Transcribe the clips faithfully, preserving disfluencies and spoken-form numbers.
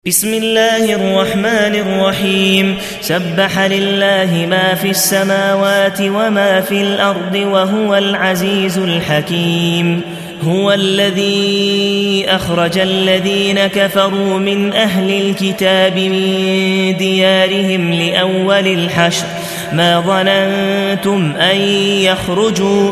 بسم الله الرحمن الرحيم سبح لله ما في السماوات وما في الأرض وهو العزيز الحكيم هو الذي أخرج الذين كفروا من أهل الكتاب من ديارهم لأول الحشر ما ظننتم أن يخرجوا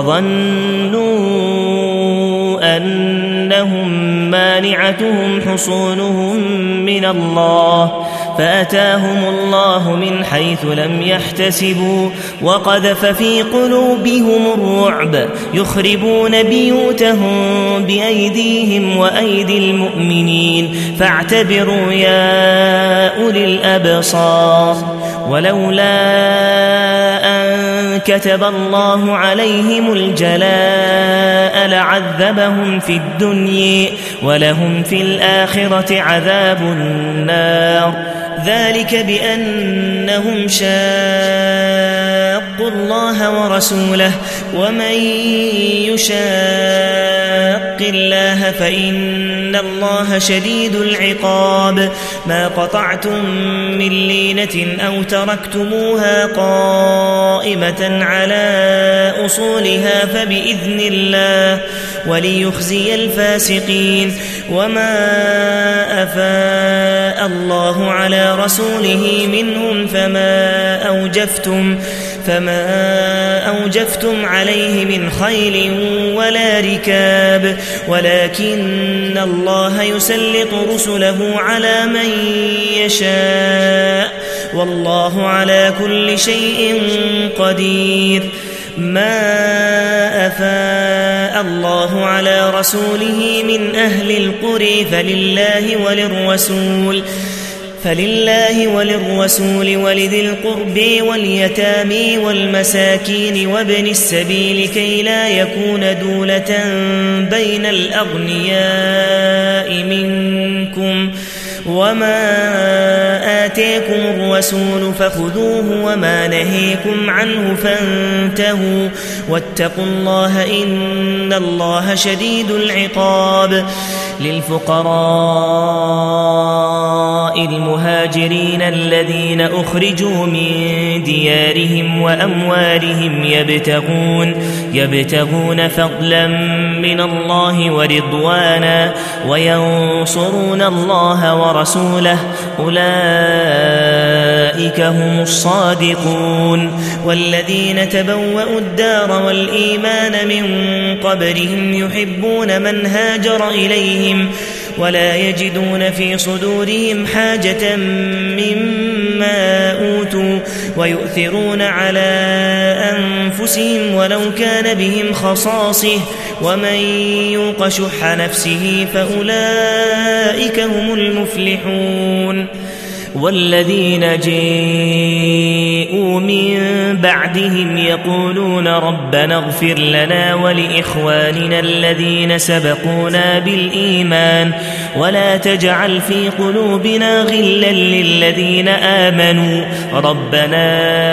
وظنوا أنهم مانعتهم حصونهم من الله فأتاهم الله من حيث لم يحتسبوا وقذف في قلوبهم الرعب يخربون بيوتهم بأيديهم وأيدي المؤمنين فاعتبروا يا أولي الأبصار ولولا أن كتب الله عليهم الجلاء لعذبهم في الدنيا ولهم في الآخرة عذاب النار ذلك بأنهم شاقوا الله ورسوله ومن يشاق الله فإن الله شديد العقاب ما قطعتم من لينة أو تركتموها قائمة على أصولها فبإذن الله وليخزي الفاسقين وما أفاء الله على رسوله منهم فما أوجفتم فما أوجفتم عليه من خيل ولا ركاب ولكن الله يسلط رسله على من يشاء والله على كل شيء قدير ما أفاء الله على رسوله من أهل القرى فلله وللرسول فلله وللرسول ولذي القرب واليتامى والمساكين وابن السبيل كي لا يكون دولة بين الأغنياء منكم وما آتاكم الرسول فخذوه وما نهيكم عنه فانتهوا واتقوا الله إن الله شديد العقاب للفقراء المهاجرين الذين أخرجوا من ديارهم وأموالهم يبتغون يبتغون فضلا من الله ورضوانا وينصرون الله ورسوله أولئك هم الصادقون والذين تبوأوا الدار والإيمان من قبلهم يحبون من هاجر إليهم ولا يجدون في صدورهم حاجة مما أوتوا ويؤثرون على أنفسهم ولو كان بهم خصاصة ومن يوق شح نفسه فأولئك هم المفلحون والذين جاءوا من بعدهم يقولون ربنا اغفر لنا ولإخواننا الذين سبقونا بالإيمان ولا تجعل في قلوبنا غلا للذين آمنوا ربنا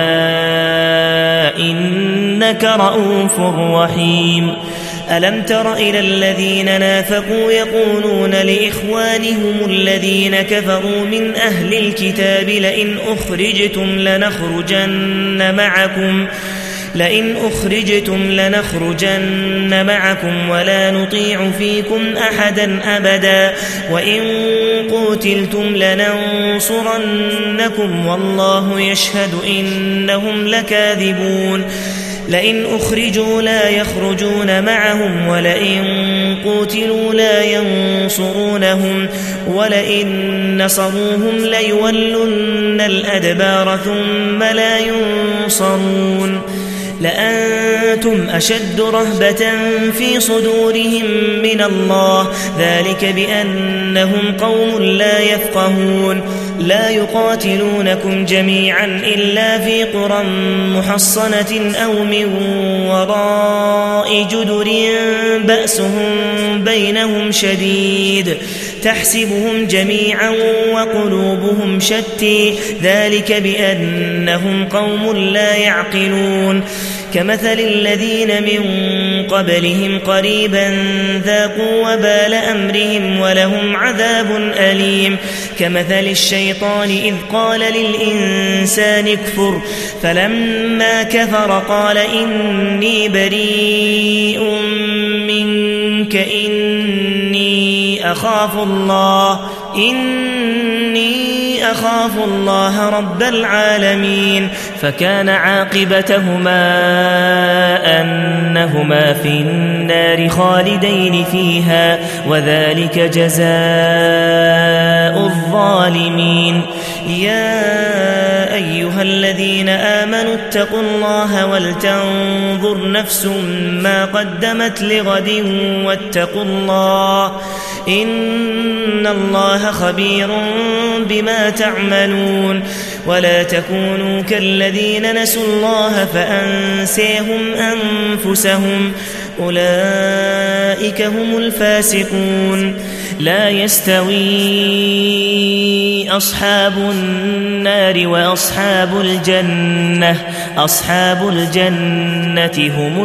إنك رؤوف رحيم ألم تر إلى الذين نافقوا يقولون لإخوانهم الذين كفروا من أهل الكتاب لئن أخرجتم لنخرجن معكم لئن أخرجتم لنخرجن معكم ولا نطيع فيكم أحدا أبدا وإن قتلتم لننصرنكم والله يشهد إنهم لكاذبون لئن أخرجوا لا يخرجون معهم ولئن قتلوا لا ينصرونهم ولئن نصروهم ليولن الأدبار ثم لا ينصرون لأنتم أشد رهبة في صدورهم من الله ذلك بأنهم قوم لا يفقهون لا يقاتلونكم جميعا إلا في قرى محصنة أو من وراء جدر بأسهم بينهم شديد تحسبهم جميعا وقلوبهم شتى ذلك بأنهم قوم لا يعقلون كمثل الذين من قبلهم قريبا ذاقوا وبال أمرهم ولهم عذاب أليم كمثل الشيطان إذ قال للإنسان اكفر فلما كفر قال إني بريء منك إني أخاف الله إني أخاف الله رب العالمين فكان عاقبتهما أنهما في النار خالدين فيها وذلك جزاء الظالمين يا أيها الذين آمنوا اتقوا الله ولتنظر نفس ما قدمت لغد واتقوا الله إن الله خبير بما تعملون ولا تكونوا كالذين نسوا الله فأنسيهم أنفسهم أولئك هم الفاسقون لا يستوي أصحاب النار وأصحاب الجنة أصحاب الجنة هم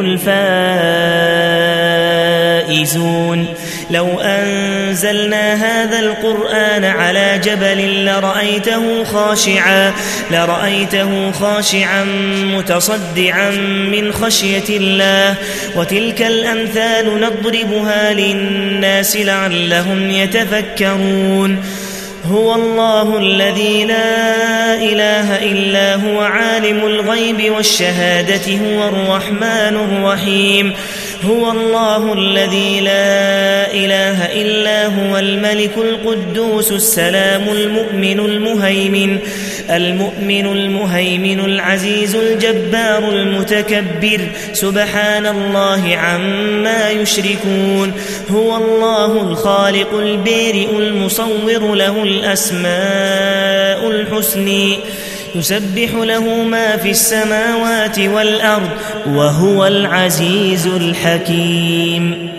الفائزون لو أنزلنا هذا القرآن على جبل لرأيته خاشعا لرأيته خاشعا متصدعا من خشية الله وتلك الأمثال نضربها للناس لعلهم يتفكرون هو الله الذي لا إله إلا هو عالم الغيب والشهادة هو الرحمن الرحيم هو الله الذي لا إله إلا هو الملك القدوس السلام المؤمن المهيمن المؤمن المهيمن العزيز الجبار المتكبر سبحان الله عما يشركون هو الله الخالق البارئ المصور له الأسماء الحسنى يسبح له ما في السماوات والأرض وهو العزيز الحكيم